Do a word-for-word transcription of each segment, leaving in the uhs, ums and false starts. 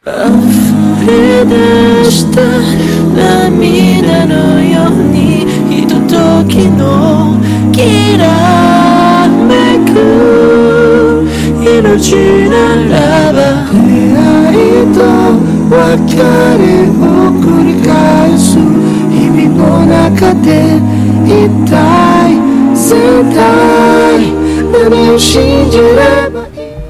溢れ出した涙のようにひとときのきらめく命ならば出会いと別れを繰り返す日々の中で一体絶対何を信じればいい。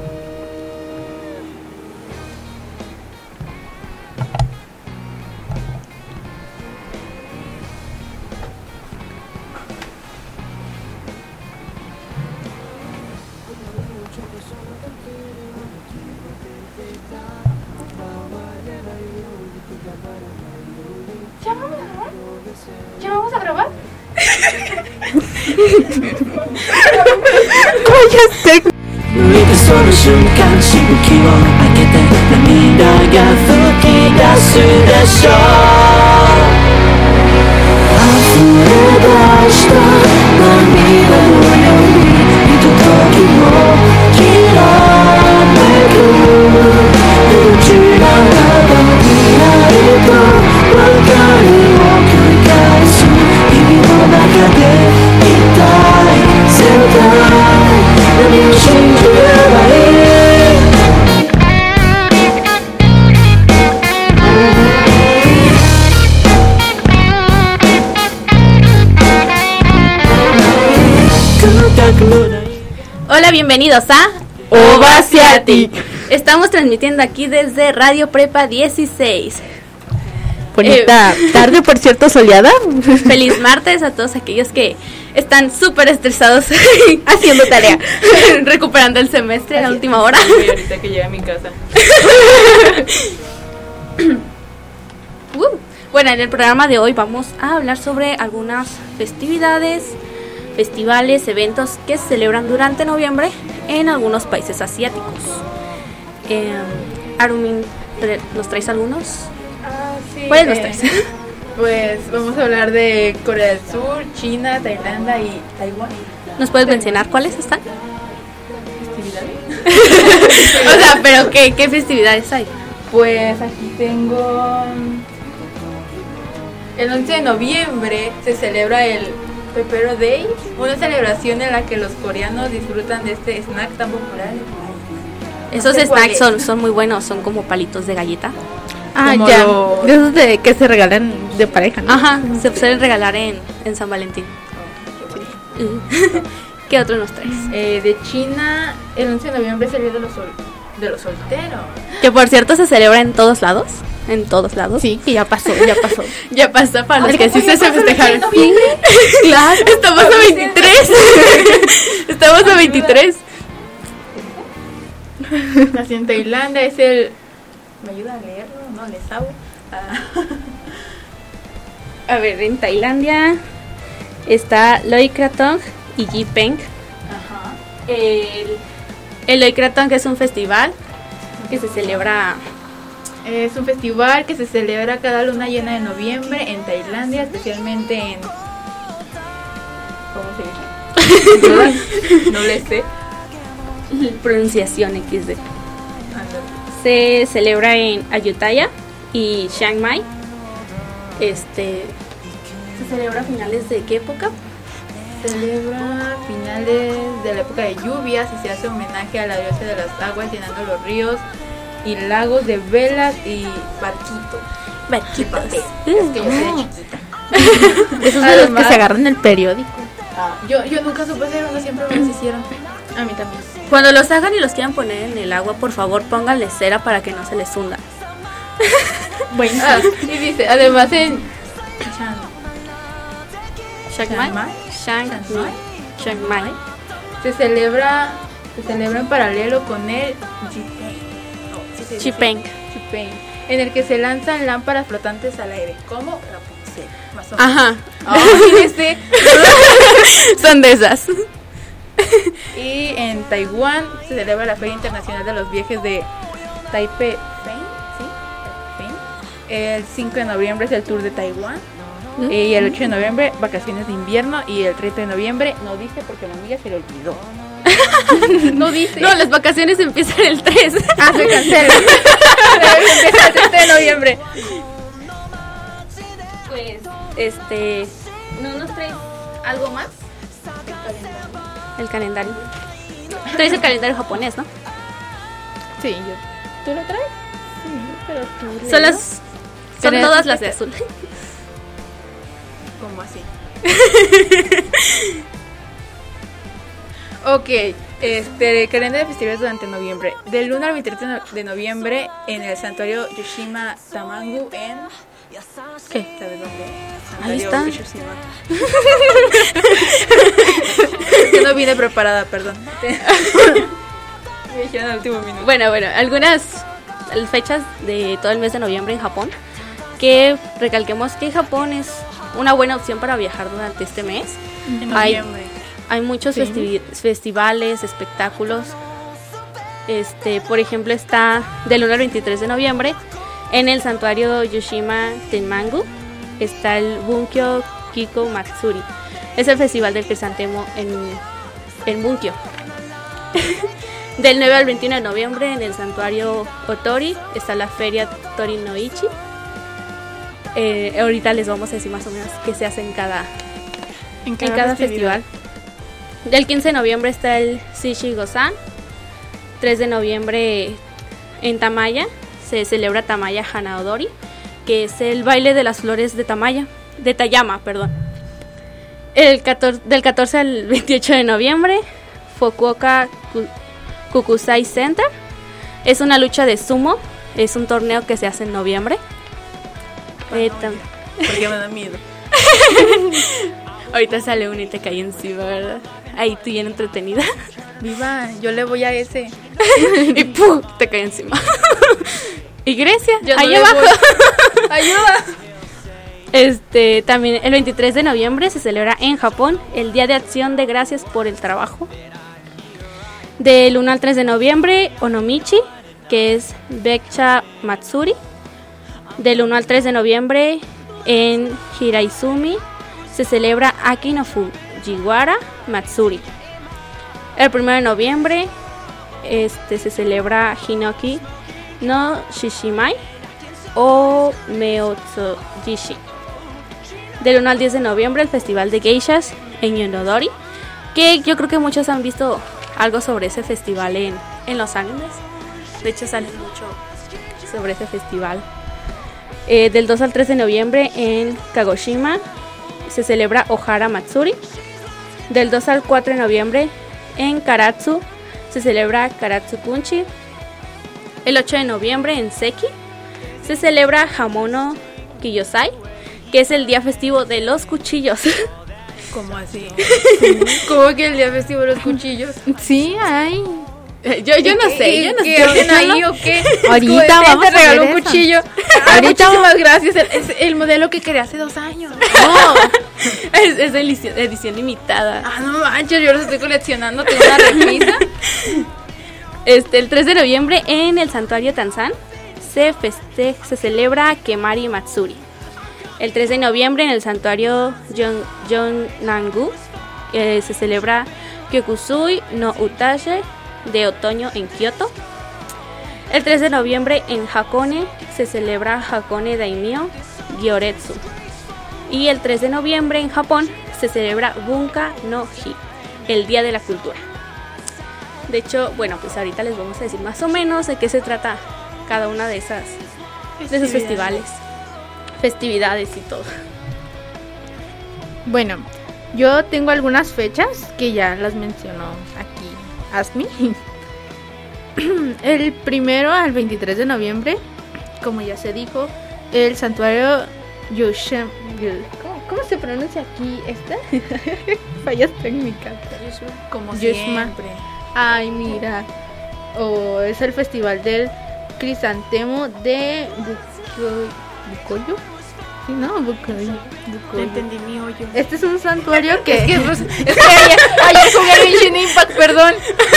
¿Ya vamos a grabar? cállate 向いてその瞬間しぶきを開けて涙が吹き出すでしょう溢れ出した涙のようにひとときもきらめく命ならば未来と別れを繰り返す日々の中で一体絶対何を信じればいい。 Hola, bienvenidos a Ovasiatic. Estamos transmitiendo aquí desde Radio Prepa dieciséis. Bonita eh, tarde, por cierto, soleada. Feliz martes a todos aquellos que están súper estresados haciendo tarea, recuperando el semestre a la última hora. Sí, ahorita que llegue a mi casa. uh, bueno, en el programa de hoy vamos a hablar sobre algunas festividades, festivales, eventos que se celebran durante noviembre en algunos países asiáticos. Eh, Arumin, ¿nos traes algunos? Ah, sí. ¿Cuáles nos eh, traes? Pues vamos a hablar de Corea del Sur, China, Tailandia y Taiwán. ¿Nos puedes mencionar cuáles están? ¿Festividades? O sea, ¿pero qué, qué festividades hay? Pues aquí tengo... El once de noviembre se celebra el Pepero Day, una celebración en la que los coreanos disfrutan de este snack tan popular. Esos No sé snacks son, son muy buenos, son como palitos de galleta. Ah, Como ya. lo- De esos de que se regalan de pareja, ¿no? Ajá, se suelen regalar en, en San Valentín. ¿Qué otro nos traes? Eh, de China, el once de noviembre es el día de los, sol- de los solteros. Que por cierto se celebra en todos lados. En todos lados. Sí, que ya pasó, ya pasó. Ya pasó para los que sí se, se festejaron. Sí, Claro, estamos a veintitrés. Estamos a veintitrés. Así en Tailandia es el... ¿Me ayuda a leerlo? No, le sabo. Ah. A ver, en Tailandia está Loy Krathong y Jipeng. Ajá. El, el Loy Krathong es un festival que se celebra... Es un festival que se celebra cada luna llena de noviembre en Tailandia, especialmente en... ¿Cómo se dice? No le sé. pronunciación equis de. Ándale. Se celebra en Ayutthaya y Chiang Mai. Este se celebra a finales de qué época? Se celebra a finales de la época de lluvias y se hace homenaje a la diosa de las aguas, llenando los ríos y lagos de velas y barquitos. Barquitos. Es que yo soy de chiquita. esos de los que se agarran en el periódico. Ah, yo, yo nunca supe hacer uno, siempre me los hicieron. A mí también. Cuando los hagan y los quieran poner en el agua, por favor, pónganle cera para que no se les hunda. Bueno, ah, y dice, además en Chan, Chiang Mai. Chiang Mai. Chiang Chiang Mai. Mai. Chiang Mai. se celebra se celebra en paralelo con el Jipeng. No, sí se dice Jipeng. Jipeng, en el que se lanzan lámparas flotantes al aire, como Rapunzel, más o menos. Ajá. Oh, este. Son de esas. Y en Taiwán se celebra la Feria Internacional de los Viajes de Taipei, ¿sí? Taipei. El cinco de noviembre es el Tour de Taiwán. ¿Mm? Y el ocho de noviembre, vacaciones de invierno. Y el treinta de noviembre, no dice porque la amiga se le olvidó. No dice. No, las vacaciones empiezan el tres. Ah, se cancela. Empieza el treinta de noviembre. Pues, este... ¿No nos traes algo más? El calendario. Traes el calendario japonés, ¿no? Sí, yo. ¿Tú lo traes? Sí, pero tú. Son las... Son Pero todas es- las de azul. ¿Cómo así? Ok, este, calendario de festividades durante noviembre. Del uno al veintitrés de no- de noviembre en el santuario Yoshima Tamangu en... ¿Qué? ¿Sabes dónde? Ahí Santuario está. Yoshima. Yo no vine preparada, perdón. Me dijeron al último minuto. Bueno, bueno, algunas fechas de todo el mes de noviembre en Japón. Que recalquemos que Japón es una buena opción para viajar durante este mes. En Hay, noviembre. hay muchos Sí. festivi- festivales, espectáculos. Este, por ejemplo, está del uno al veintitrés de noviembre en el santuario Yoshima Tenmangu. Está el Bunkyo Kiko Matsuri. Es el festival del crisantemo en, en Bunkyo. Del nueve al veintiuno de noviembre en el santuario Otori está la feria Torinoichi. Eh, ahorita les vamos a decir más o menos qué se hace en cada, en cada festival. Del quince de noviembre está el Shichi Gozan. tres de noviembre en Tamaya se celebra Tamaya Hanaodori, que es el baile de las flores de Tamaya, de Tayama, perdón. El catorce, del catorce al veintiocho de noviembre, Fukuoka Ku- Kukusai Center. Es una lucha de sumo, es un torneo que se hace en noviembre. Eh, tam- Porque me da miedo. Ahorita sale uno y te cae encima, ¿verdad? Ahí tú bien entretenida. Viva, yo le voy a ese. Y ¡pum! Te cae encima. Y Grecia, Yo no ahí le abajo. voy. ¡Ayuda! Este, también el veintitrés de noviembre se celebra en Japón el Día de Acción de Gracias por el Trabajo. Del uno al tres de noviembre, Onomichi, que es Becha Matsuri. Del uno al tres de noviembre en Hiraizumi se celebra Aki no Fujiwara Matsuri. El primero de noviembre este, se celebra Hinoki no Shishimai o Meotsujishi. Del uno al diez de noviembre el Festival de Geishas en Yonodori, que yo creo que muchos han visto algo sobre ese festival en, en los animes. De hecho sale mucho sobre ese festival. Eh, del dos al tres de noviembre en Kagoshima se celebra Ohara Matsuri. Del dos al cuatro de noviembre en Karatsu se celebra Karatsu Punchi. El ocho de noviembre en Seki se celebra Hamono Kiyosai, que es el día festivo de los cuchillos. ¿Cómo así? ¿Cómo que el día festivo de los cuchillos? Sí, hay. yo, yo no sé, yo no ¿Qué sé. hacen ahí o qué? Ahorita Como, vamos te a regaló ver un eso. cuchillo. Ah, muchísimas gracias. El- Es el modelo que quería hace dos años. No, es, es edición, edición limitada. Ah, no manches, yo los estoy coleccionando. Tengo una repisa. Este, el tres de noviembre en el santuario Tanzan se, feste se celebra Kemari Matsuri. El tres de noviembre en el santuario Jon Jonnangu eh, se celebra Kyokusui no Utaje de otoño en Kioto. El tres de noviembre en Hakone se celebra Hakone Daimyo Gyoretsu. Y el tres de noviembre en Japón se celebra Bunka no Hi, el Día de la Cultura. De hecho, bueno, pues ahorita les vamos a decir más o menos de qué se trata cada una de esas de esos festivales, festividades y todo. Bueno, yo tengo algunas fechas que ya las mencionó aquí Asmi. El primero al veintitrés de noviembre, como ya se dijo, el santuario Yoshem... ¿Cómo, cómo se pronuncia aquí esta? Fallas técnicas. Como Yushma. siempre. Ay, mira. O es el festival del crisantemo de Bukoy- Bukoyo. Sí, no, Bukoyo. Te Bukoyo. entendí mi hoyo. Este es un santuario que... Es que, pues, es que ayer, ayer jugué Genshin Impact, perdón.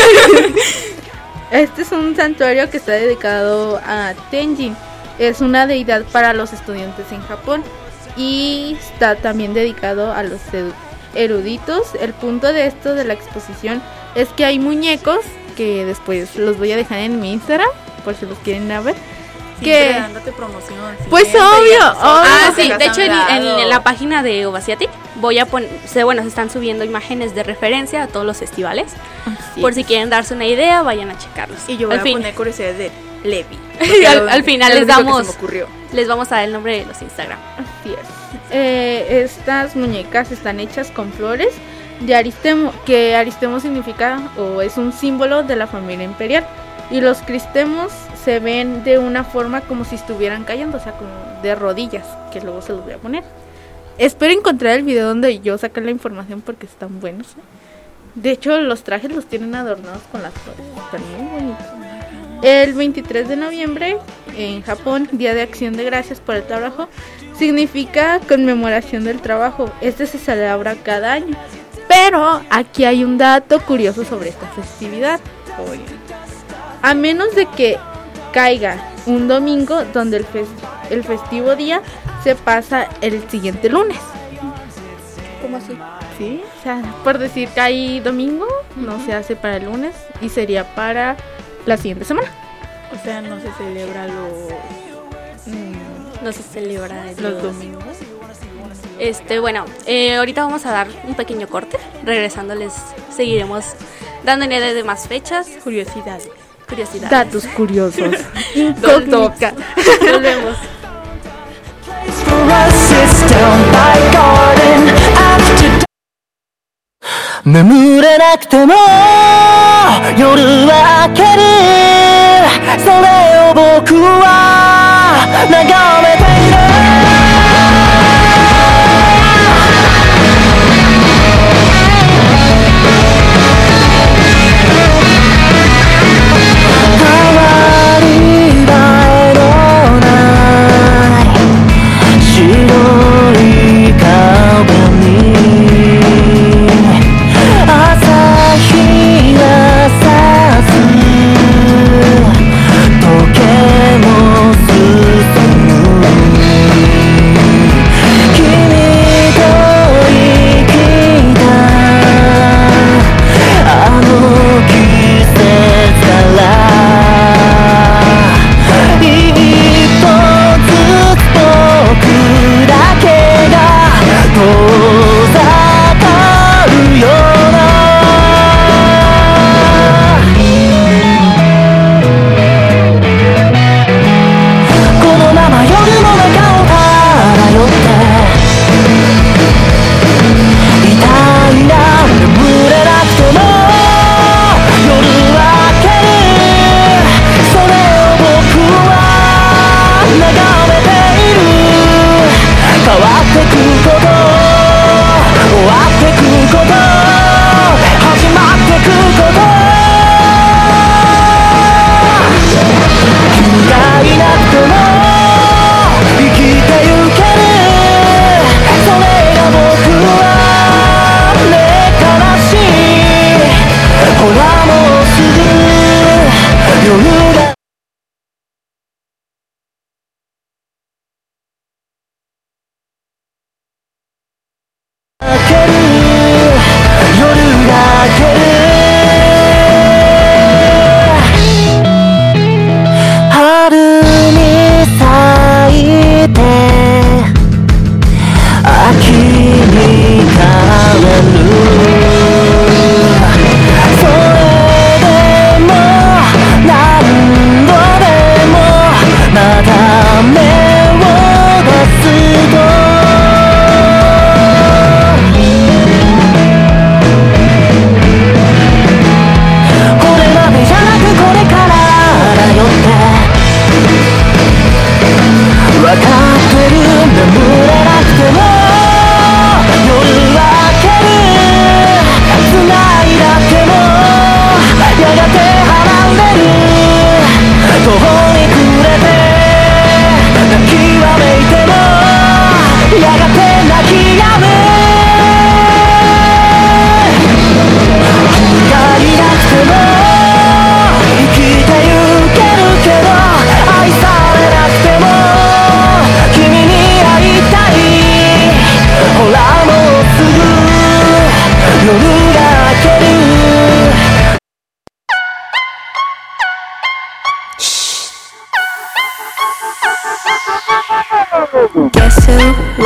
Este es un santuario que está dedicado a Tenjin. Es una deidad para los estudiantes en Japón. Y está también dedicado a los edu- eruditos. El punto de esto de la exposición es que hay muñecos que después los voy a dejar en mi Instagram por si los quieren ir a ver. Siempre Que dándote promoción. Pues siempre, obvio, ya obvio. Ah, sí, nos de han hecho en, dado. en la página de Ovasiatic voy a poner, se, bueno, se están subiendo imágenes de referencia a todos los festivales. Sí. Por si quieren darse una idea, vayan a checarlos. Y yo voy al a fin, poner curiosidades de Levi. Y al- al final les damos- Se me ocurrió. les vamos a dar el nombre de los Instagram. Así es. Eh, estas muñecas están hechas con flores de Aristemo, que Aristemo significa o es un símbolo de la familia imperial. Y los cristemos se ven de una forma como si estuvieran cayendo, o sea, como de rodillas, que luego se los voy a poner. Espero encontrar el video donde yo saqué la información porque están buenos. ¿eh? De hecho, los trajes los tienen adornados con las flores. Están muy bonitos. El veintitrés de noviembre, en Japón, Día de Acción de Gracias por el Trabajo, significa conmemoración del trabajo. Este se celebra cada año. Pero aquí hay un dato curioso sobre esta festividad. A menos de que caiga un domingo donde el, fes- el festivo día se pasa el siguiente lunes. ¿Cómo así? Sí, o sea, por decir que hay domingo, no se hace para el lunes y sería para la siguiente semana. O sea, no se celebra los, mm, No se celebra el- los domingos. Este, bueno, eh, ahorita vamos a dar un pequeño corte. Regresando les seguiremos dando ideas de más fechas, Curiosidades. curiosidades. Datos curiosos. Incógnita. Volvemos. For us it's down by garden after 眠れなくても夜は明けるそれを僕は眺めている変わり映えのない白い壁に朝日が差す時計も進む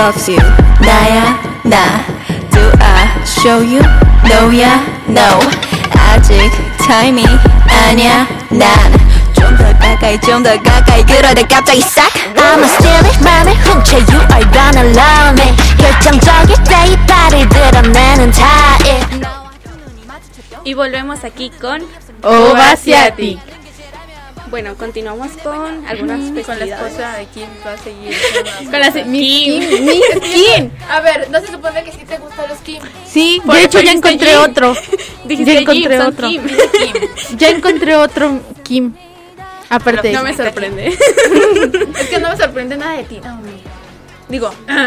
loves you. 나야 나. Do I show you? No야 no. 아직 타임이 아니야 난. 좀 더 가까이 좀 더 가까이 그러다 갑자기 싹. I'ma steal it 맘을 훔쳐 You are gonna love me. 결정적일 때 이 발을 드러내는 타입. Y volvemos aquí con Ovasiatic. Bueno, continuamos con algunas Con la festividades. esposa de Kim va a seguir. Con las Kim. Kim. Miss Kim. A ver, ¿no se supone que sí te gustan los Kim? Sí, Por de eso hecho ya dijiste encontré Jim. otro. Dijiste Ya encontré Kim, son otro. Kim. Kim. Ya encontré otro Kim. Aparte de No me ese. sorprende. Es que no me sorprende nada de ti, no. Digo,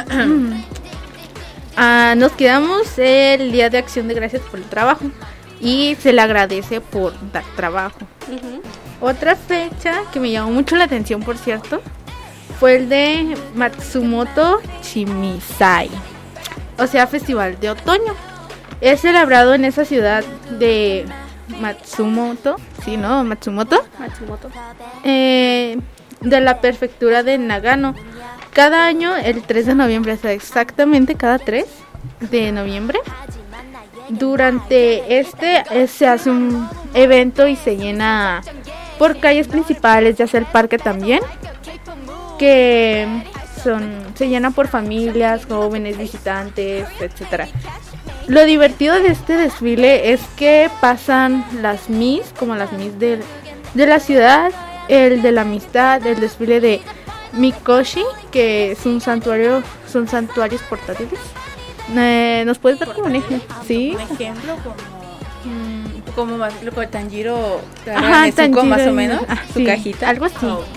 Ah, nos quedamos el Día de Acción de Gracias por el trabajo y se le agradece por dar trabajo. Ujú. Otra fecha que me llamó mucho la atención, por cierto, fue el de Matsumoto Chimisai, o sea, Festival de Otoño. Es celebrado en esa ciudad de Matsumoto, sí, ¿no? Matsumoto, Matsumoto. eh, de la prefectura de Nagano. Cada año, el tres de noviembre, o sea, exactamente cada tres de noviembre, durante este eh, se hace un evento y se llena por calles principales, ya sea el parque también, que son se llena por familias, jóvenes, visitantes, etcétera. Lo divertido de este desfile es que pasan las Miss, como las Miss de, de la ciudad, el de la amistad, el desfile de Mikoshi, que es un santuario, son santuarios portátiles. Eh, ¿Nos puedes dar como un ejemplo? Sí. un ejemplo como como más lo que Tanjiro Ajá, Nezuko, Tanjiro, más o menos, ah, su sí, cajita. algo así. Ok.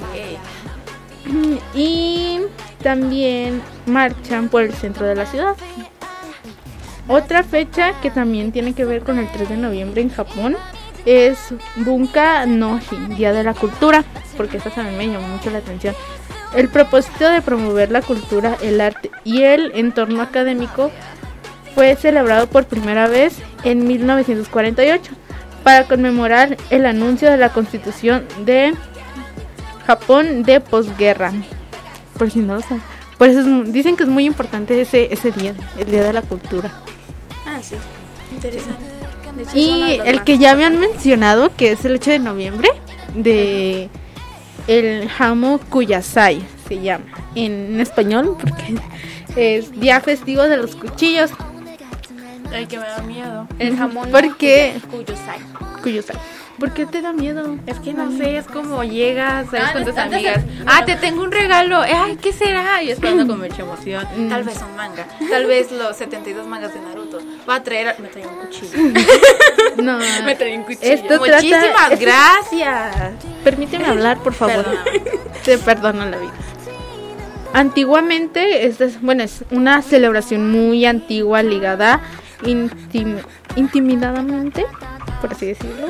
Y también marchan por el centro de la ciudad. Otra fecha que también tiene que ver con el tres de noviembre en Japón es Bunka no Hi, Día de la Cultura, porque esta también me llamó mucho la atención. El propósito de promover la cultura, el arte y el entorno académico fue celebrado por primera vez en mil novecientos cuarenta y ocho para conmemorar el anuncio de la Constitución de Japón de posguerra. Por si no lo saben. Por eso es- dicen que es muy importante ese ese día, el Día de la Cultura. Ah, sí. Interesante. De hecho, es uno Y de los el más. que ya habían mencionado, que es el ocho de noviembre, de el Hamo Kuyasai, se llama en español, porque es Día Festivo de los Cuchillos. Ay, que me da miedo. El jamón. ¿Por qué? Kuyosai. Kuyasai. ¿Por qué te da miedo? Es que no sé, es como llegas, ¿sabes? Ah, con tus antes de- amigas. Ah, te tengo un regalo. Ay, ¿qué será? Y esperando con mucha emoción. Mm. Tal vez un manga. Tal vez los setenta y dos mangas de Naruto. Va a traer. Me trae un cuchillo. No. Me trae un cuchillo. Esto trata- Muchísimas esto- gracias. Permíteme hablar, por favor. Perdón. Te perdono la vida. Antiguamente, esta es, bueno, es una celebración muy antigua ligada intim- intimidadamente, por así decirlo,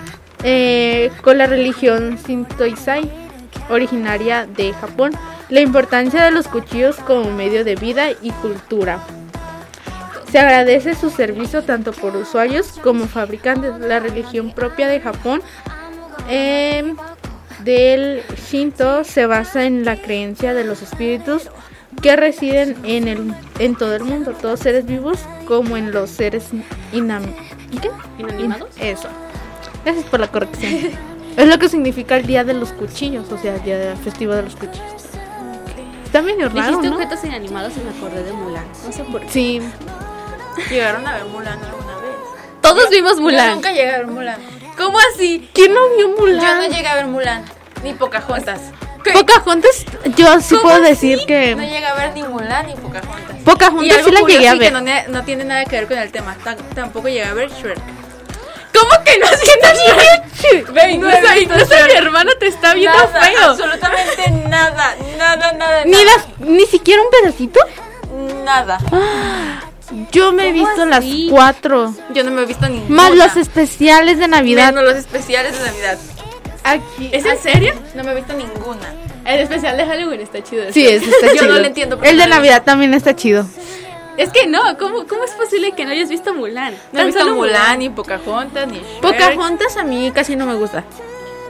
eh, con la religión Shintoisai, originaria de Japón. La importancia de los cuchillos como medio de vida y cultura. Se agradece su servicio tanto por usuarios como fabricantes. La religión propia de Japón eh, del Shinto se basa en la creencia de los espíritus que residen en el en todo el mundo, todos seres vivos como en los seres inam ¿qué? ¿Inanimados? Eso. Gracias por la corrección. Es lo que significa el día de los cuchillos, o sea, el día del festivo de los cuchillos. Está medio raro, Dijiste ¿no? objetos inanimados y me acordé de Mulan. No sé por qué. Sí. Llegaron a ver Mulan alguna vez. Todos vimos Yo Mulan. nunca llegué a ver Mulan. ¿Cómo así? ¿Quién no vio Mulan? Yo no llegué a ver Mulan. Ni Pocahontas. ¿Qué? Pocahontas, yo sí ¿Cómo puedo así? decir que No llegué a ver ni Mulan ni Pocahontas. Y Pocahontas algo sí la curioso llegué a y ver. que no, ne- no tiene nada que ver con el tema. Tam- tampoco llegué a ver Shrek. ¿Cómo que no sientes? Ven, No incluso, incluso mi hermano te está viendo Nada, feo. absolutamente nada, nada, nada, Ni nada. las, ni siquiera un pedacito. Nada. Yo me he visto las así? cuatro. Yo no me he visto ninguna. Más los especiales de Navidad. Menos los especiales de Navidad. Aquí. ¿Es en serio? No me he visto ninguna. El especial de Halloween está chido. Sí, ese está Yo chido. no lo entiendo, pero El de no lo he Navidad también está chido. Es que no, ¿cómo, ¿cómo es posible que no hayas visto Mulan? No he Tan visto solo Mulan, ni Pocahontas, ni Shrek. Pocahontas a mí casi no me gusta.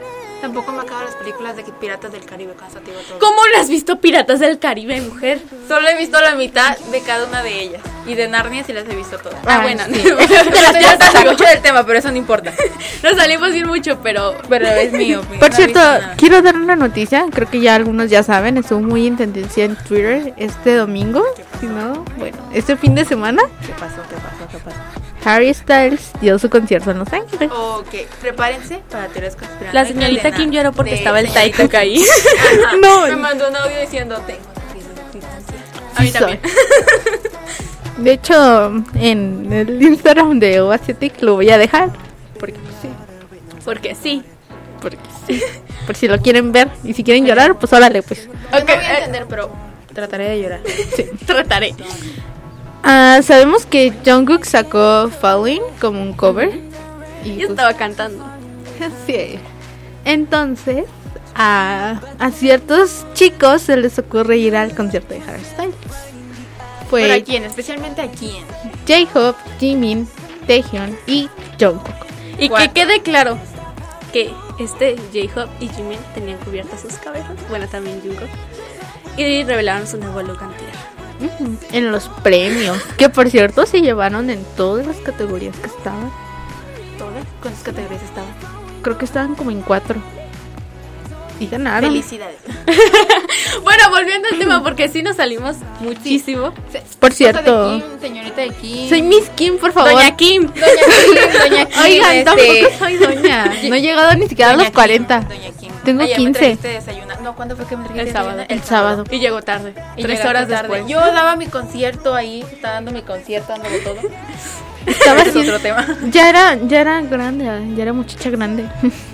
Tampoco me acabo las películas de Piratas del Caribe, cuando te digo todo. ¿Cómo no has visto Piratas del Caribe, mujer? Solo he visto la mitad de cada una de ellas. Y de Narnia sí las he visto todas. Ah, Ah, bueno, sí. no, Te las ya está mucho del tema, pero eso no importa. nos salimos bien mucho, pero Pero es mío. mi- Por no he cierto, visto nada. quiero dar una noticia, creo que ya algunos ya saben, estuvo muy en tendencia en Twitter este domingo, si no, bueno, este fin de semana, ¿Qué pasó? ¿Qué pasó? ¿Qué pasó? Harry Styles dio su concierto en Los Ángeles. Ok, prepárense para teorías conspiranoicas. la señorita de Kim na- lloró porque de estaba el señorita Taito ahí. Kim. Ajá, No. Me mandó un audio diciendo, tengo crisis de distancia. A mí Sí también. De hecho, en el Instagram de Oasiatic lo voy a dejar, porque pues, sí, Porque sí. porque sí, por si lo quieren ver y si quieren llorar, pues órale, pues. Ok, Ok, no voy a eh, entender, pero trataré de llorar. Trataré. Ah, sabemos que Jungkook sacó Falling como un cover. Y Yo pues, estaba cantando. sí. Entonces, a, a ciertos chicos se les ocurre ir al concierto de Harry Styles. ¿Pero a Fue quién? Especialmente a quién. J-Hope, Jimin, Taehyung y Jungkook. Y ¿Cuál? que quede claro que este J-Hope y Jimin tenían cubiertas sus cabezas. Bueno, también Jungkook. Y revelaron su nuevo look antier. Ujú, en los premios, que por cierto se llevaron en todas las categorías que estaban. ¿Todas? ¿Cuántas categorías estaban? Creo que estaban como en cuatro. Y ganaron. Felicidades. Bueno, volviendo al tema, porque sí nos salimos muchísimo. Por Cosa cierto. de Kim, señorita de Kim. Soy Miss Kim, por favor. Doña Kim. Doña Kim, Doña Kim. Oigan, este, tampoco soy doña. No he llegado ni siquiera a Doña los Kim, cuarenta. Doña Kim. Tengo Ayer quince. Me trajiste desayunar. No, ¿cuándo fue que me trajiste El sábado. desayunar? El sábado. Y llegó tarde. Y tres llegaste horas tarde. después. Yo daba mi concierto ahí, estaba dando mi concierto, dándolo todo. Estaba Ese es haciendo- otro tema. Ya era, ya era grande, ya era muchacha grande.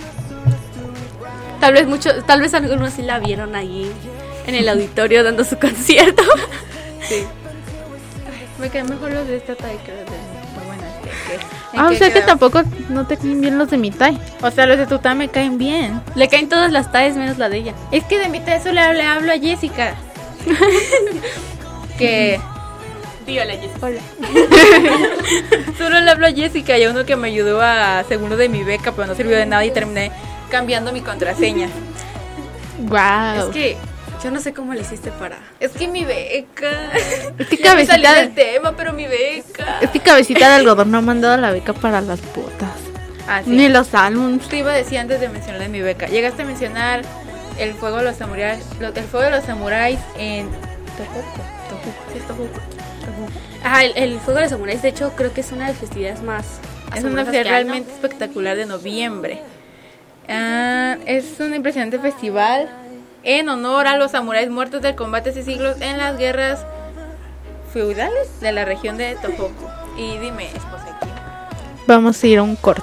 Tal vez mucho, tal vez algunos sí la vieron ahí en el auditorio dando su concierto. Sí. Me caen mejor los de esta talla que los de... Muy buenas. ¿qué- qué? ¿En Ah, o qué sea que quedamos? tampoco no te caen bien los de mi tai. O sea, los de tu talla me caen bien. Le caen todas las tallas menos la de ella. Es que de mi talla solo le hablo a Jessica. que... Dígale, Jessica. Hola. Solo le hablo a Jessica y a uno que me ayudó a segundo de mi beca, pero no sirvió de nada y terminé cambiando mi contraseña. Wow. Es que yo no sé cómo le hiciste para. Es que mi beca. Es que Ya me salí cabecita del de, tema, pero mi beca. es que cabecita de algodón no ha mandado la beca para las botas. Ah, sí. Ni los álbums. Te iba a decir antes de mencionar de mi beca. Llegaste a mencionar el fuego de los samuráis, lo- el fuego de los samuráis en Tohoku. Tohoku, sí, es Tohoku. Tohoku. Ajá, el, el Fuego de los Samuráis, de hecho, creo que es una de las festividades más. Es una asombrosas fiesta que hay, ¿no? realmente espectacular de noviembre. Ah, es un impresionante festival en honor a los samuráis muertos del combate hace siglos en las guerras feudales de la región de Tohoku. Y dime, esposa Kim. Vamos a ir a un corte.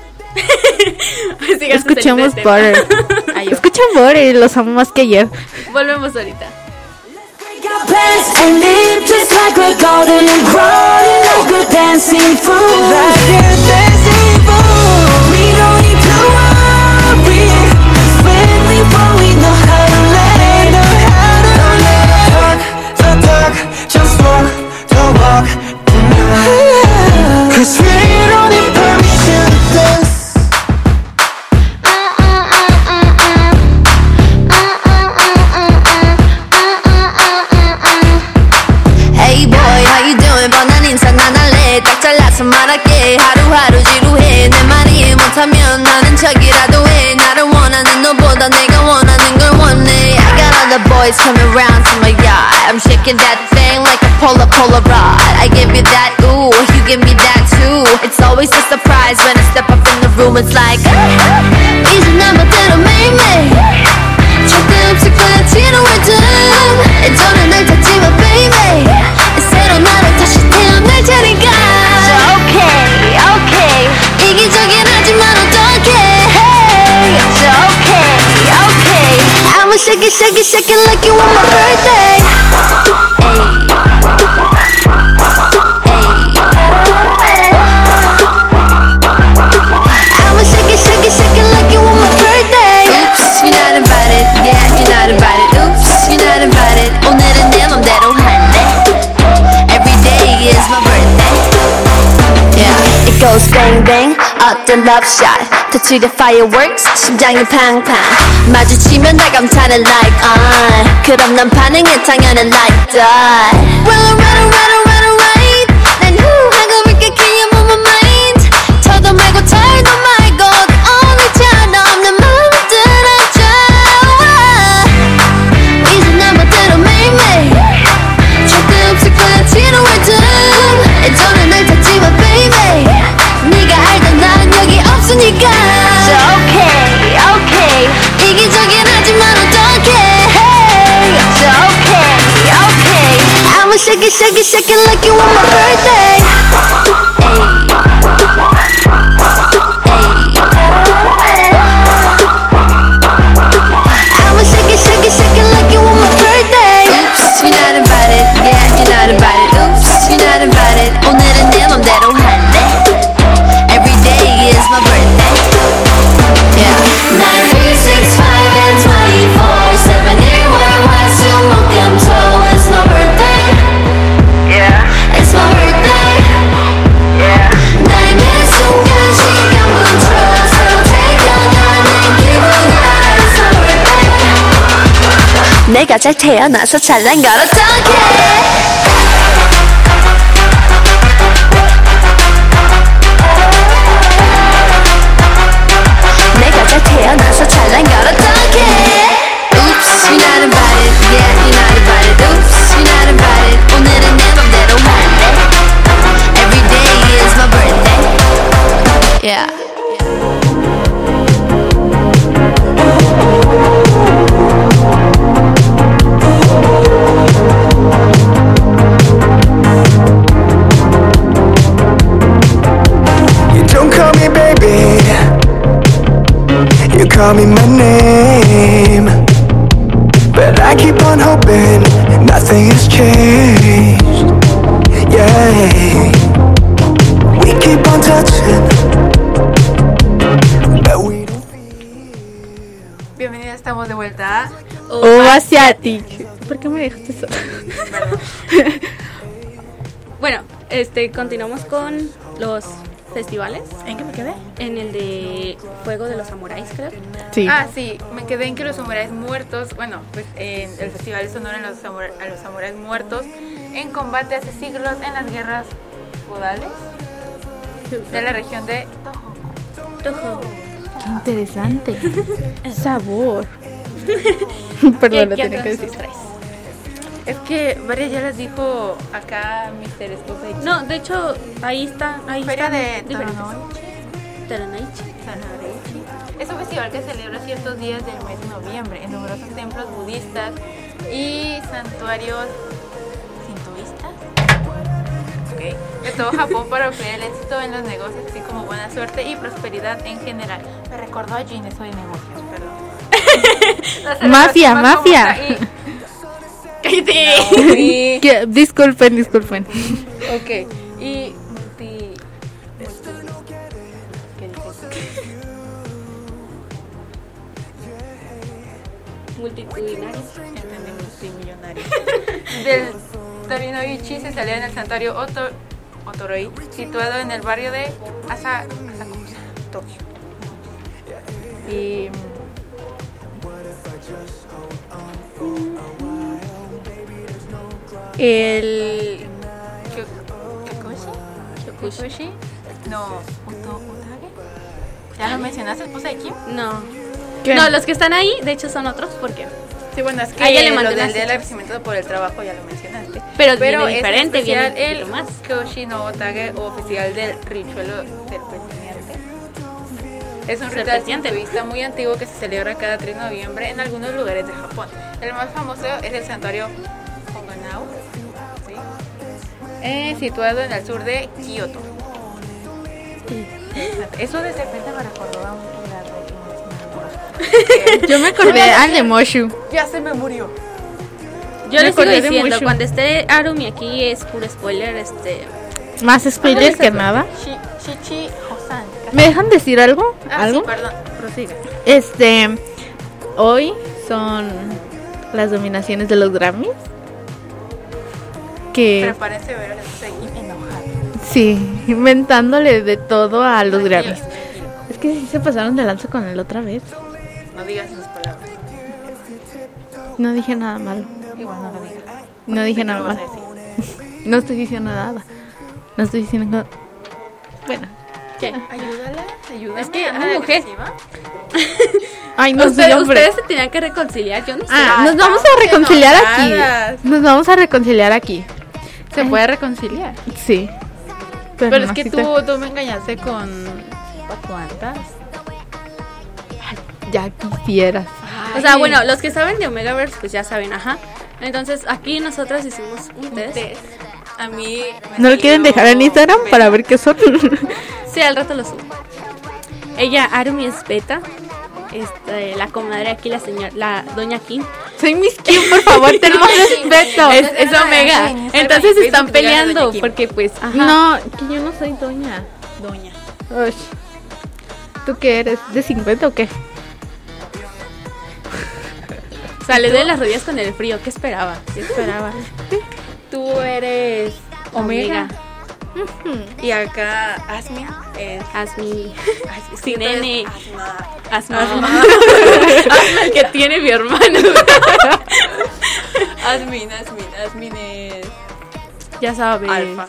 Sigas Escuchemos el tema. Butter. Ay, yo. Escuchan Butter, los amo más que ayer. Volvemos ahorita. Got pants and live just like we're golden and growing like we're dancing fools. Like we're dancing fools. We don't need to worry, 'cause when we fall we know how to let, know how to let. Talk the talk, just walk the walk tonight. 'Cause we don't need permission to dance. Hey boy, how you doing? 뻔한 인사 난 할래 딱 잘라서 말할게 하루하루 지루해 내 말이 못하면 나는 척이라도 해 나를 원하는 너보다 내가 원하는 걸 원해 I got other boys coming round to my yard I'm shaking that thing like a polar polaroid I give you that ooh, you give me that too It's always a surprise when I step up in the room It's like 이제 난 멋대로 매일매일 절대 없을 거야 지루할 듯 예전에 날 탔지만 baby 새로 나를 다시 태어날 테니까 So okay, okay 이기적인 하지만 어떡해 hey. So okay, okay I'ma shake it, shake it, shake it like you want my birthday Hey I'ma shake it, shake it, shake it like you want my birthday Oops, you're not invited Yeah, you're not invited Oops, you're not invited 오늘은 내 맘대로 할래 Every day is my birthday Yeah, it goes bang bang up the love shot 터뜨려 fireworks 심장이 팡팡 마주치면 다 감탄을 like uh. 그럼 난 반응해 당연히 like that Well alright alright alright alright 난 후 하고 볼게 can you move my mind 터도 말고 털도 말고 오늘처럼 내 마음을 들어줘 이제 난 멋대로 매일매일 절대 없을 거야 지루할 듯 애정은 날 찾지마 baby 네가 알던 난 여기 없으니까 So okay, okay 이기적인 하지만 어떡해 hey. So okay, okay I'ma shake it, shake it, shake it like you want my birthday Ay. I'ma shake it, shake it, shake it like you want my birthday Oops, you're not invited, yeah, you're not invited Oops, you're not invited 오늘은 내 맘대로 할래 Every day is my birthday Yeah nine, three, six, five and twenty-four seven, 일월화수목금토 It's my birthday Yeah It's my birthday Yeah 나에게 순간 시간 멈춰서 태어나는 기분이야 It's my birthday 내가 잘 태어나서 잘난 걸 어떡해 내가 잘 태어나서 잘난 걸 어떡해 Oops, you're not invited Yeah, you're not invited Oops, you're not invited 오늘은 내 맘대로 할래 Every day is my birthday Yeah You don't call me baby You call me my name But I keep on hoping Nothing has changed Yeah We keep on touching But we don't feel Bienvenidos, estamos de vuelta. O Asiatic. ¿Por qué me dejaste eso? Bueno, este continuamos con los festivales. ¿En qué me quedé? En el de Fuego de los Samuráis, creo. Sí. Ah, sí, me quedé en que los samuráis muertos, bueno, pues en el festival es honor a los, samur- a los samuráis muertos en combate hace siglos en las guerras feudales de la región de Toho. Qué interesante. Sabor. Perdón, lo ¿Qué- qué tenía que otros decir. traes? Es que varias ya las dijo acá mister Esposa y No, de hecho, ahí está. Ahí Feria están de diferentes. Toronoi. Taranaichi. Sanaraichi. Es un festival que celebra ciertos días del mes de noviembre en numerosos templos budistas y santuarios sintoístas okay, de todo Japón para ofrecer el éxito en los negocios, así como buena suerte y prosperidad en general. Me recordó a Jean eso de negocios, perdón. La celebración Mafia, más mafia. famosa y- ¡Cállate! Que- disculpen, disculpen. Ok, y multi... ¿Qué dices? Multitudinario. Entendí, multimillonario. Del Torinoichi se celebra en el santuario Oto, Otoroi, situado en el barrio de Asa, Asakusa, Tokio. Y... El... Kyokushi? Kyokushi? No, Uto, Utage. ¿Ya lo mencionaste, esposa de Kim? No. ¿Qué? No, los que están ahí, de hecho, son otros porque. Sí, bueno, es que A ella le lo mandé del unas día del fechas. agradecimiento por el trabajo ya lo mencionaste. Pero viene es diferente, viene especial un el poquito más. Kyoshi no Otage o Festival del Richuelo Serpenteante. Es un ritual Serpenteante. sintoísta muy antiguo que se celebra cada tres de noviembre en algunos lugares de Japón. El más famoso es el santuario Honganao, ¿sí? eh, situado en el sur de Kioto. Eso de serpiente me recordó a un helado. Yo me acordé al de Moshu. Ya se me murió. Yo Me les sigo acordé de diciendo, Mushu. cuando esté Arumi aquí es puro spoiler, este. Más spoilers que nada. Shi- Shichi Hosan. ¿Me dejan decir algo? Ah, ¿Algo? sí, perdón. Prosiga. Este, hoy son las nominaciones de los Grammys. Que Prepárense a ver a Equipo enojado. sí, inventándole de todo a los Tranquilo, Grammys. tranquilo. Es que sí se pasaron de lanza con él otra vez. No digas esas palabras. No dije nada malo. Igual no lo digas. No dije ¿Qué nada vas a malo. decir? No estoy diciendo nada. No estoy diciendo nada. Bueno. ¿Qué? Ayúdala, ayúdala. Es que, ay, mujer. Ay, no Ustedes, sé, hombre. ustedes se tenían que reconciliar, yo no sé. Ah, Ah, nos vamos estamos a reconciliar enojadas. aquí. Nos vamos a reconciliar aquí. Se puede reconciliar. Sí. Pero, no es que así tú, te- tú me engañaste con... ¿Cuántas? Ya quisieras. O sea, bueno, los que saben de Omegaverse, pues ya saben, ajá. Entonces, aquí nosotras hicimos un test. Test. A mí... me ¿No lo quieren salió dejar en Instagram beta. para ver qué son? Sí, al rato lo subo. Ella, Arumi, es beta. Este, la comadre aquí, la señora, la doña Kim, Soy Miss Kim, por favor, ten más respeto. es, es Omega. en Instagram Entonces y están Facebook te llaman peleando doña Kim. porque, pues, ajá. No, que yo no soy doña. Doña. Uy. ¿Tú qué eres? ¿De cincuenta o qué? Sale de las rodillas con el frío. ¿Qué esperaba? ¿Qué esperaba? Tú eres Omega. Omega. Y acá Asmin es... Asmi. Ay, es que Sin tú eres N. Asma. Asma. Asma, el que tiene mi hermano. Asmin, Asmin, Asmin es... Ya sabes. Alfa.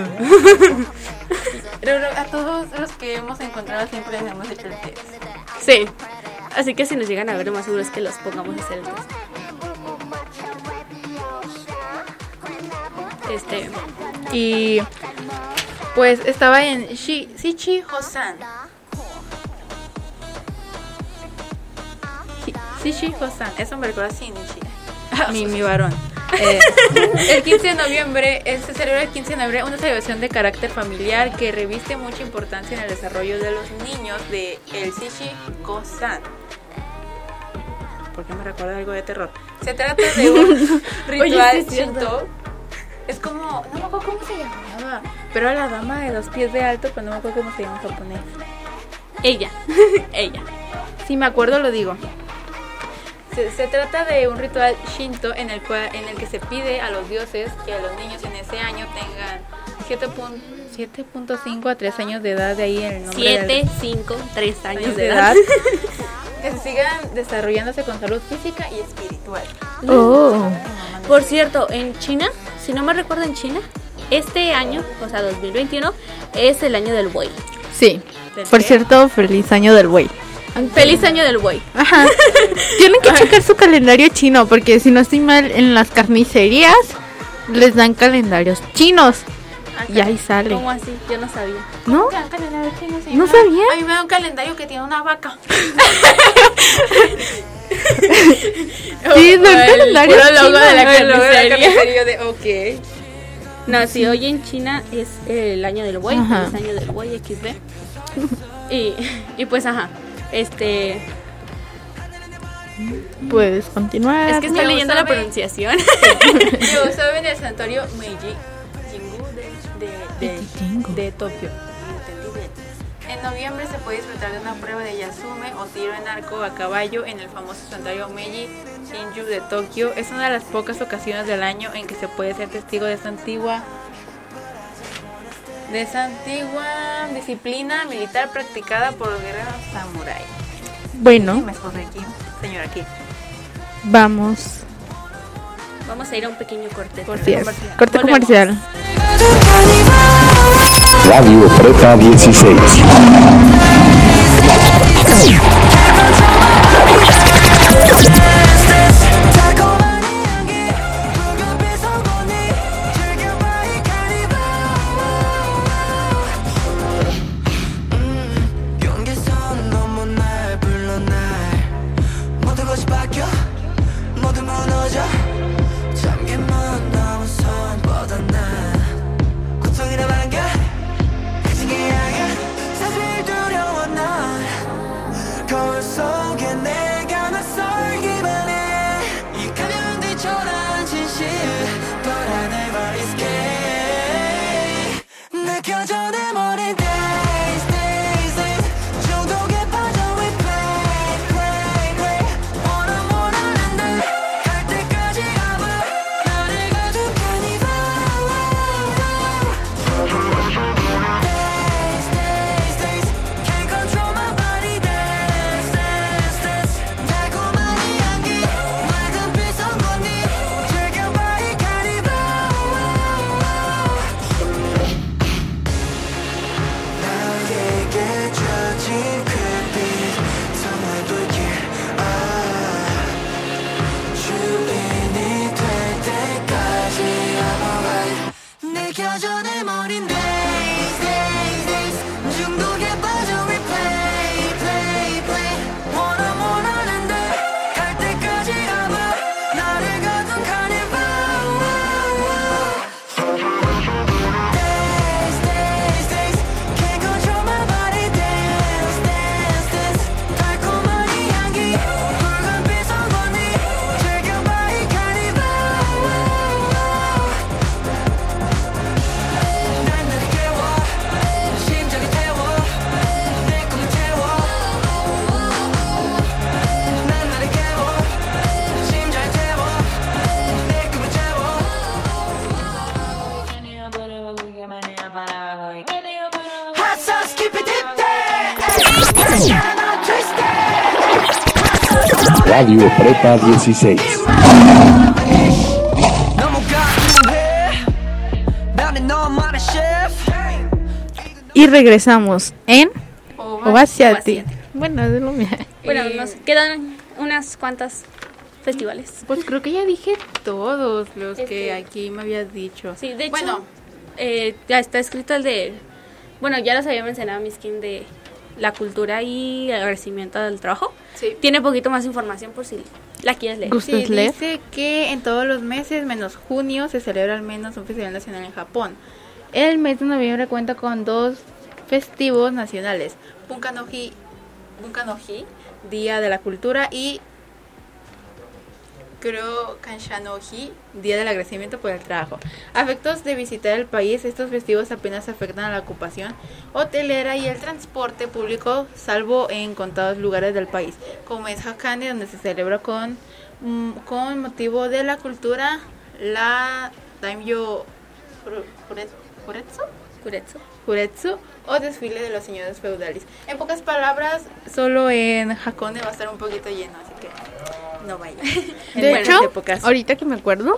Pero a todos los que hemos encontrado siempre les hemos hecho el test. Sí. Así que si nos llegan a ver, lo más seguro es que los pongamos a hacer el test. Este. Y pues estaba en Shi- Shichi Hosan. Shi- Shichi Hosan, eso me recuerda a Shinichi, mi, mi varón. Eh, el quince de noviembre, eh, se celebra el quince de noviembre una celebración de carácter familiar que reviste mucha importancia en el desarrollo de los niños de el Shichi Hosan. ¿Por qué me recuerda algo de terror? Se trata de un ritual sí es cierto. Shinto. Es como, no me acuerdo cómo se llamaba, pero era la dama de los pies de alto, pero no me acuerdo cómo se llama en japonés. Ella. Ella. Si me acuerdo lo digo. Se, se trata de un ritual shinto en el cual, en el que se pide a los dioses que a los niños en ese año tengan siete punto cinco a tres años de edad, de ahí el nombre siete, del- cinco, tres años años de edad. que se sigan desarrollándose con salud física y espiritual. Oh. Por cierto, en China, si no me recuerdo, en China, este año, o sea, dos mil veintiuno, es el año del buey. Sí. ¿Del Por qué? cierto, feliz año del buey. Feliz año del buey. Ajá. Tienen que checar su calendario chino, porque si no estoy mal, en las carnicerías les dan calendarios chinos. Y ahí sale. ¿Cómo así? Yo no sabía. ¿No? ¿Qué calendario chino se ¿No llama? sabía? A mí me da un calendario que tiene una vaca. Sí, no, el El calendario puro logo chino. de la El logo de la carnicería. carnicería de ok. No, si hoy en China es el año del buey, Ajá. feliz año del buey, equis de. Y, y pues, ajá, este... Puedes continuar. Es que estoy me leyendo gusta la ver. pronunciación. Yo estaba en el santuario Meiji Jingu de, de, de, Jingu. de Tokio. Entendí bien. En noviembre se puede disfrutar de una prueba de yasume o tiro en arco a caballo en el famoso santuario Meiji Jingu de Tokio. Es una de las pocas ocasiones del año en que se puede ser testigo de esta antigua de esa antigua disciplina militar practicada por los guerreros samurái. Bueno, Me escondí aquí, señora aquí. vamos. Vamos a ir a un pequeño corte. Así es. comercial. Corte Volvemos. comercial. Radio Preta dieciséis. 경계선 넘어 날 불러 날 모든 것이 바뀌어 모두 무너져 잠깐만 넘어선 뻗어나 고통이나 반겨 그중에 약간 사실 두려워 나 Radio Prepa dieciséis. Y regresamos en Ovaciati. Ovaciati. Bueno, es lo mismo. Bueno, Eh, nos quedan unas cuantas festivales. Pues creo que ya dije todos los Es que que- aquí me habías dicho. Sí, de hecho, Bueno, eh, ya está escrito el de... Bueno, ya los había mencionado Miskin de la cultura y el agradecimiento del trabajo. sí. Tiene poquito más información por si la quieres leer. Gus- Sí, ¿Gustas leer? dice que en todos los meses, menos junio, se celebra al menos un festival nacional en Japón. El mes de noviembre cuenta con dos festivos nacionales: Bunkanoji, Bunkanoji, Día de la Cultura, y creo Kanshanoji, Día del Agradecimiento por el Trabajo. A efectos de visitar el país, estos festivos apenas afectan a la ocupación hotelera y el transporte público, salvo en contados lugares del país, como es Hakane, donde se celebra con, mm, con motivo de la cultura la Daimyo Jure- Jure- Juretsu. Kuretsu. Juretsu o desfile de los señores feudales. En pocas palabras, solo en Hakone va a estar un poquito lleno, así que no vayan. En De buenas hecho, épocas. ahorita que me acuerdo,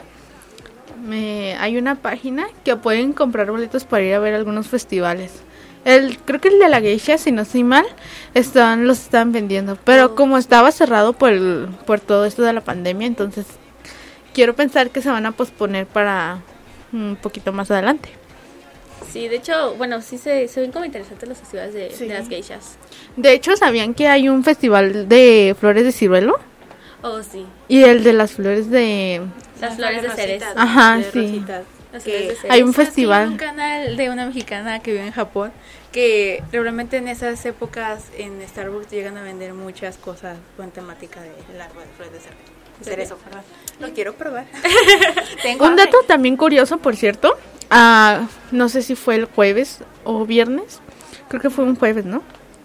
me, hay una página que pueden comprar boletos para ir a ver algunos festivales. El, creo que el de la Geisha, si no estoy mal, están, los están vendiendo. Pero como estaba cerrado por, el, por todo esto de la pandemia, entonces quiero pensar que se van a posponer para un poquito más adelante. Sí, de hecho, bueno, sí se, se ven como interesantes los festivales de, Sí. de las geishas. De hecho, ¿sabían que hay un festival de flores de ciruelo? Oh, sí. Y el de las flores de... Las flores de cerezo. Rositas, Ajá, de sí. rositas. Las Que flores de cerezo. Hay un es así, festival. un canal de una mexicana que vive en Japón, que realmente en esas épocas en Starbucks llegan a vender muchas cosas con temática de árbol de flores de cerezo. Cerezo, perdón. Lo quiero probar. Tengo Un hambre. dato también curioso, por cierto, ah, no sé si fue el jueves o viernes, creo que fue un jueves, ¿no?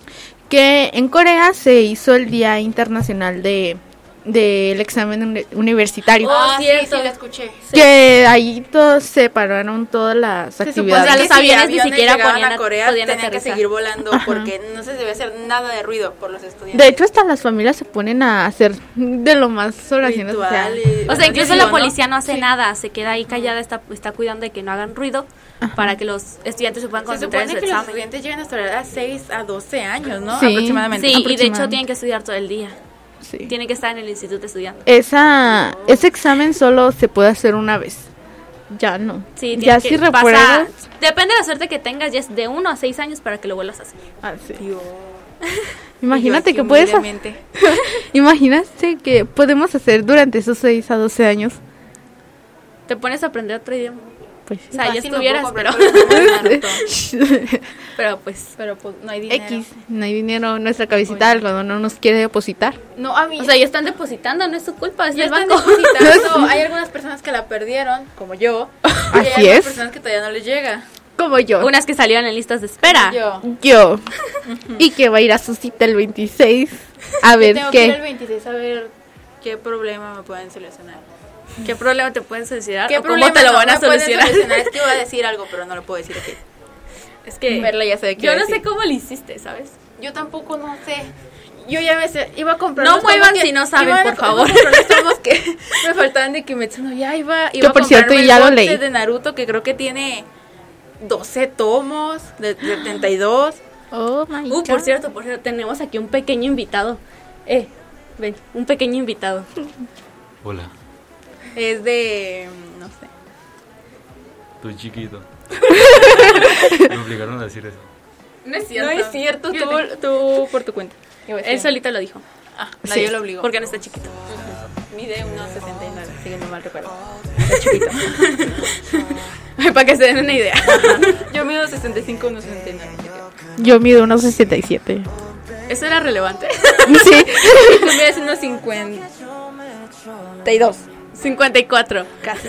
Que en Corea se hizo el Día Internacional de del examen uni- universitario. Oh, Ah, sí, cierto. sí, lo escuché. Que ahí todos separaron todas las Se supone actividades. O sea, los que si aviones ni siquiera llegaban podían a at- Corea, podían tenían que aterrizar. seguir volando Ajá. porque no se debe hacer nada de ruido por los estudiantes. De hecho, hasta las familias se ponen a hacer de lo más oraciones. O sea, Rituales. O sea, incluso Sí, la ¿no? policía no hace nada, se queda ahí callada, está, está cuidando de que no hagan ruido para que los estudiantes se puedan Se concentrar en supone su que los examen. estudiantes llegan a estudiar a seis a doce años, ¿no? Sí. Aproximadamente. Sí, y de hecho aproximadamente. tienen que estudiar todo el día. sí. Tienen que estar en el instituto estudiando. Esa, ese examen solo se puede hacer una vez. Ya no. Sí, ya tienes si que repruebas. pasar- Depende de la suerte que tengas, ya es de uno a seis años para que lo vuelvas a hacer. Ah, sí. Dios. Imagínate Y yo que aquí puedes. ha- humildemente. Imagínate que podemos hacer durante esos seis a doce años. Te pones a aprender otro idioma. Pues O sea, ya Fácil me estuvieras, puedo pero, comprar todo el Naruto. pero pues... Pero pues no hay dinero. X, no hay dinero, nuestra cabecita Oye. algo no nos quiere depositar. No, a mí. O sea, ya están depositando, no es su culpa, es ya del están banco. depositando. Hay algunas personas que la perdieron, como yo. Y hay Así algunas es. personas que todavía no les llega. Como yo. Unas que salieron en listas de espera. Yo. Yo. Y que va a ir a su cita el veintiséis. A ver Tengo que ir el qué. veintiséis a ver qué problema me pueden solucionar. ¿Qué problema te pueden solucionar? ¿Qué ¿O cómo problema te lo no van a me pueden solucionar? solucionar? Es que iba a decir algo, pero no lo puedo decir aquí. Es que Verla ya sabe qué yo iba a no sé decir. cómo lo hiciste, ¿sabes? Yo tampoco no sé. Yo ya a veces iba a comprar No los muevan tomos si no saben, iba a- por iba a favor. comprar los tomos que me faltaban de Kimetsu no Yaiba. Iba Que, a por cierto, comprarme el ya lo box leí. de Naruto, que creo que tiene doce tomos de de setenta y dos. Oh my Uh, God. por cierto, por cierto, tenemos aquí un pequeño invitado. Eh, ven, un pequeño invitado. Hola, Es de no sé. estoy chiquito. Me obligaron a decir eso. No es No es cierto, tú, tú por tu cuenta. Iba a decir- Él solito lo dijo. Ah, Sí. nadie lo obligó. Porque no está chiquito. Mide uno sesenta y nueve, si no mal recuerdo. Está chiquito. Para que se den una idea. Yo mido sesenta y cinco, uno sesenta y nueve. Yo mido unos sesenta y siete. Eso era relevante. Sí. Tú mides unos cincuenta y dos. cincuenta y cuatro. Casi.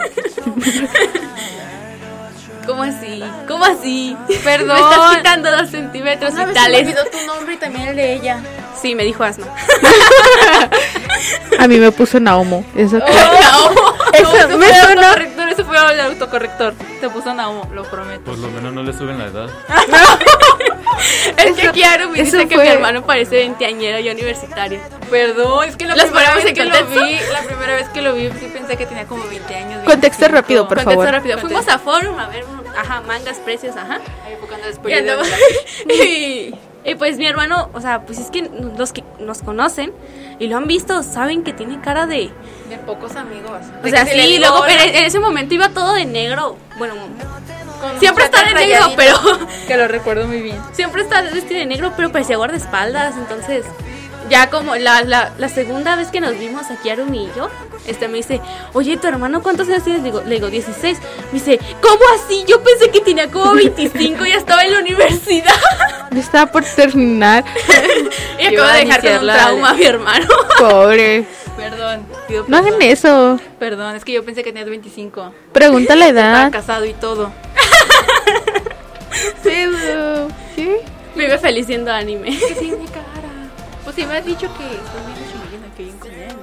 ¿Cómo así? ¿Cómo así? Perdón. Me estás quitando dos centímetros Una y vez se me tales. olvidó tu nombre y también el de ella. Sí, me dijo Asma. A mí me puso Naomo. Eso que- Naomo. Eso Eso me fue sonó. autocorrector, eso fue el autocorrector. Te puso Naomo, lo prometo. Por lo menos no le suben la edad. Es que aquí Aru me eso dice que fue- mi hermano parece veinteañero y universitario. Perdón, es que la ¿Los primera ponemos vez en que lo contexto? vi, la primera vez que lo vi, sí pensé que tenía como veinte años. Contexto veinticinco. rápido, por Contexto favor. rápido. Fuimos a Forum a ver, un- ajá, mangas, precios, ajá. Ahí fue cuando Y, después de andamos- hablar. y, y pues mi hermano, o sea, pues es que los que nos conocen y lo han visto saben que tiene cara de... De pocos amigos. O sea, sí, luego pero en ese momento iba todo de negro. Bueno, siempre está de negro, pero... Que lo recuerdo muy bien. Siempre está vestido de negro, pero parecía guardaespaldas. Entonces, ya como la, la, la segunda vez que nos vimos aquí, Arumi y yo, este me dice, oye, ¿tu hermano cuántos años tienes? Le digo, le digo dieciséis. Me dice, ¿cómo así? Yo pensé que tenía como veinticinco y ya estaba en la universidad. Yo estaba por terminar. Y acabo Iba a de dejar con iniciar un la- trauma a mi hermano. Pobre. Perdón. Pido No perdón. hagan eso. Perdón, es que yo pensé que tenías veinticinco. Pregunta la Estaba edad. casado y todo. Pero, ¿qué? Vive feliz siendo anime. Que tiene cara. Pues si me has dicho que estoy bien chingona, que bien con él,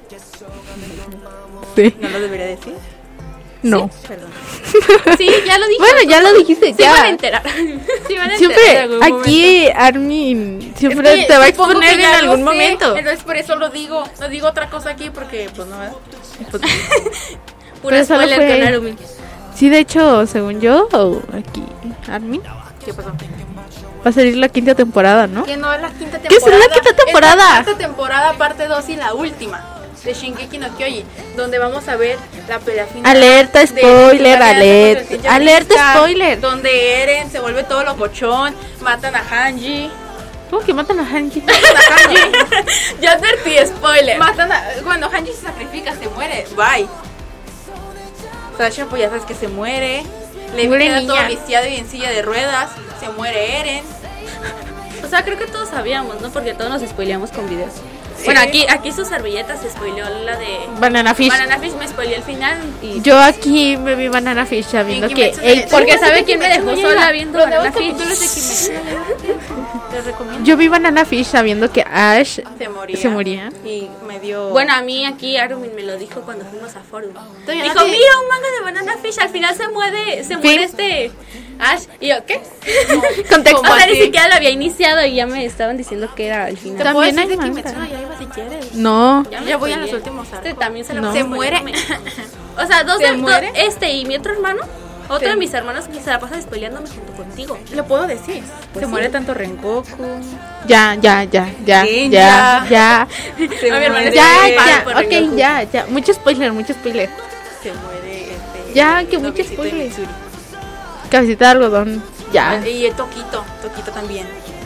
¿no? Sí. ¿No lo debería decir? No. Perdón. Sí, ya lo dije. Bueno, ya lo dijiste, Se van a ya. enterar. Se van a enterar en Siempre, algún aquí Armin siempre Es que te va a supongo exponer que en ya lo algún sé, momento. Entonces por eso lo digo. No digo otra cosa aquí porque, pues no, ¿verdad? Pues, Pura Pero solo spoiler fue- con Arumi. Sí, de hecho, según yo, aquí, Armin, ¿qué pasó? va a salir la quinta temporada, ¿no? Que no es la quinta temporada. ¿Qué será la quinta temporada? Es la quinta temporada, parte dos y la última de Shingeki no Kyojin, donde vamos a ver la pelea final. Alerta, de- spoiler, la alianza alerta, contra el alerta, Genjin spoiler. Donde Eren se vuelve todo locochón, matan a Hanji. ¿Cómo que matan a Hanji? Matan a Hanji. Ya advertí, spoiler. Matan a, cuando Hanji se sacrifica, se muere. Bye. Sasha, pues ya sabes que se muere. Le Muere queda niña. todo lisiado y en silla de ruedas. Se muere Eren. O sea, creo que todos sabíamos, ¿no? Porque todos nos spoileamos con videos. Bueno, aquí aquí su servilleta se spoileó la de... Banana Fish. Banana Fish me spoileó el final y... Yo aquí me vi Banana Fish sabiendo Y que Kimetsu el, no- Porque Sí, ¿sabe quién me dejó Kimetsu no sola Yaiba. viendo Los Banana nuevos Fish? capítulos de Kimetsu no Yaiba. Te recomiendo. yo vi Banana Fish sabiendo que Ash Se moría. se moría. Y me dio... Bueno, a mí aquí Arumin me lo dijo cuando fuimos a Forum. Todavía Dijo, no te- mira un manga de Banana Fish, al final se muere, se muere este Ash. Y yo, ¿qué? Contexto. O sea, ni así? siquiera lo había iniciado y ya me estaban diciendo que era el ¿Te final. puedo También decir hay de manga. Kimetsu no Yaiba si quieres? No. Ya, me Ya voy a los spoileé. últimos Este arcos. también se la No. pasó Se muere. spoileándome. O sea, dos ¿Se de, do- muere? este y mi otro hermano, otro Se- de mis hermanos que se la pasa spoileándome junto contigo. Lo puedo decir. Pues se sí. muere tanto Rengoku. Ya, ya, ya, ya, Sí, ya, ya. Se A mi hermana muere. Ya, Sí, ya, por ok, Rengoku. ya, ya. Mucho spoiler, mucho spoiler. Se muere este. Ya, el que mucho noviecito de spoiler. Mitsuri. Cabecita de algodón. Ya. Y el Toquito. Toquito también.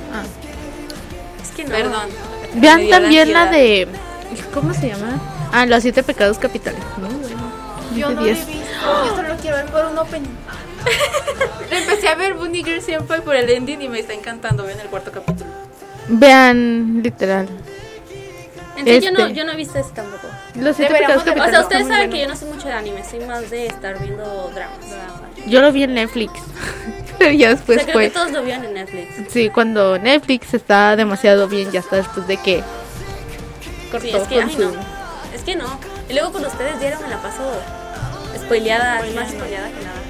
Es que no. Perdón. Me Vean dio la también la ansiedad. de. ¿Cómo se llama? Ah, los siete pecados capitales. Muy bueno. Yo de no lo he diez. visto. Yo solo quiero ver por un opening. Empecé a ver Bunny Girl Senpai por el ending y me está encantando. Vean el cuarto capítulo. Vean, literal. En sí, yo, no, Este. yo no he visto ese tampoco. Los siete Deberíamos pecados de- O capitales. sea, está ustedes muy saben bueno. que yo no soy mucho de anime, soy más de estar viendo dramas. Yo lo vi en Netflix. Pero ya O después sea, creo fue. que todos lo vieron en Netflix. Sí, cuando Netflix está demasiado bien, ya está después de que cortó Sí, es que, con ay, su. no. Es que no. Y luego con ustedes diario me la paso spoileada, más spoileada que nada.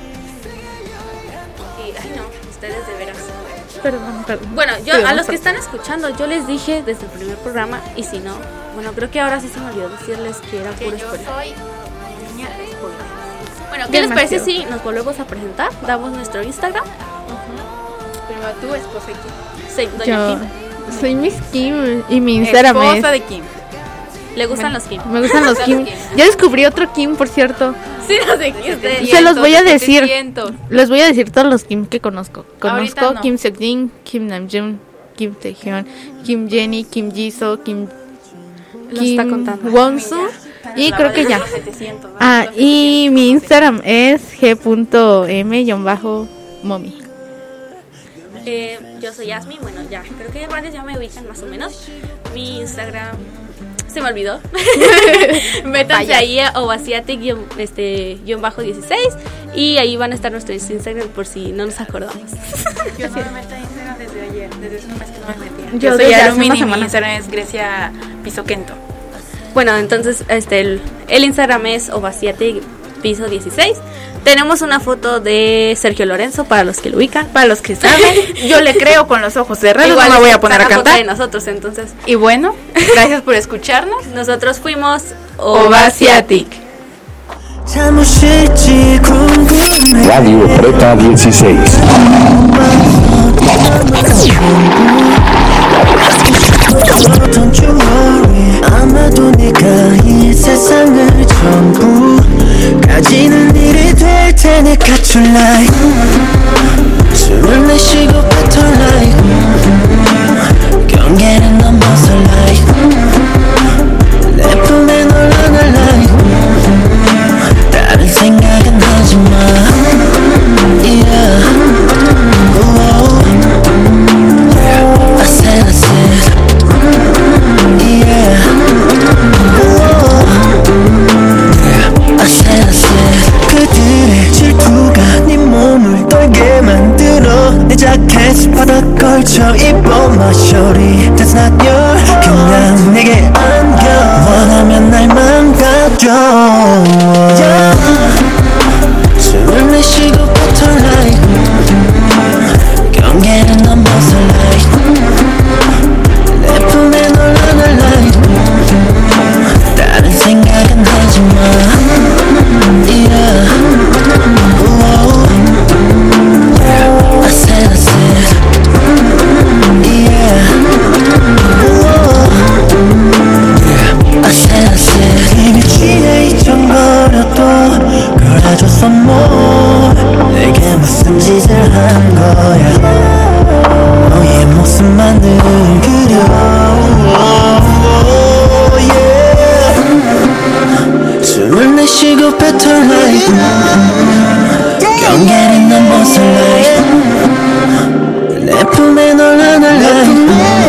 Y, ay no, ustedes de veras. Perdón, perdón. Bueno, yo Perdón, a los que perdón. están escuchando, yo les dije desde el primer programa, y si no, bueno, creo que ahora sí se me olvidó decirles que era Que puro yo spoiler. soy niña de spoilers. Bueno, ¿qué les parece Demasiado. si nos volvemos a presentar? Damos nuestro Instagram. Primero tú, esposa de Kim. Sí, Doña Yo Kim. soy Miss Kim y mi Instagram es. Esposa de Kim. Le gustan los Kim. Me gustan los Kim. Ya descubrí otro Kim, por cierto. Sí, no sé qué ustedes. Se los voy a decir. setecientos. Les voy a decir todos los Kim que conozco. Ahorita Conozco no. Kim Seokjin, Kim Namjoon, Kim Taehyun, Kim Jenny, Kim Jisoo, Kim Lo Kim está contando. Wonsu y La creo que de ya. los setecientos, ¿no? Ah, Los y mi setecientos, Instagram es g.m-momi. Eh, yo soy Yasmin, bueno, ya, creo que varios ya me ubican más o menos. Mi Instagram se me olvidó. Métanse Vaya. ahí a ovaciate guión, este, guión bajo dieciséis y ahí van a estar nuestros Instagram por si no nos acordamos. Yo no me meto a Instagram desde ayer, desde hace un mes que no me metía. Yo Yo, soy desde hace Arumin una y mi semana. Instagram es Grecia Pisoquento. Bueno, entonces este el, el Instagram es ovaciate piso dieciséis. Tenemos una foto de Sergio Lorenzo, para los que lo ubican, para los que saben. Yo le creo con los ojos cerrados, Igual no me voy a está poner a la foto cantar. de nosotros, entonces. Y bueno, gracias por escucharnos. Nosotros fuimos Ovasiatic. Radio Prepa dieciséis. Don't you worry 아마도 네가 이 세상을 전부 가지는 일이 될 테니 갖출 like 숨을 내쉬고 뱉어 like 경계는 넘어서 like 내 품에 널 안아 like 다른 생각은 하지마 yeah Whoa. I said I said yeah I said I said 그들의 질투가 네 몸을 떨게 만들어 내 자켓 바닥 걸쳐 입어 my shorty That's not your 그냥 내게 안겨 원하면 날 망가져 yeah. 숨을 내쉬고 뱉어 like 경계는 넘어서 like 내 품에 널 안아 like 다른 생각은 하지마 yeah Whoa. I said I said yeah Whoa. I said I said 이미 취해 잊혀버려도 그래줘서 뭐 내게 무슨 짓을 한 거야 너의 모습만 늘 그려 yeah. 숨을 내쉬고 뱉어 like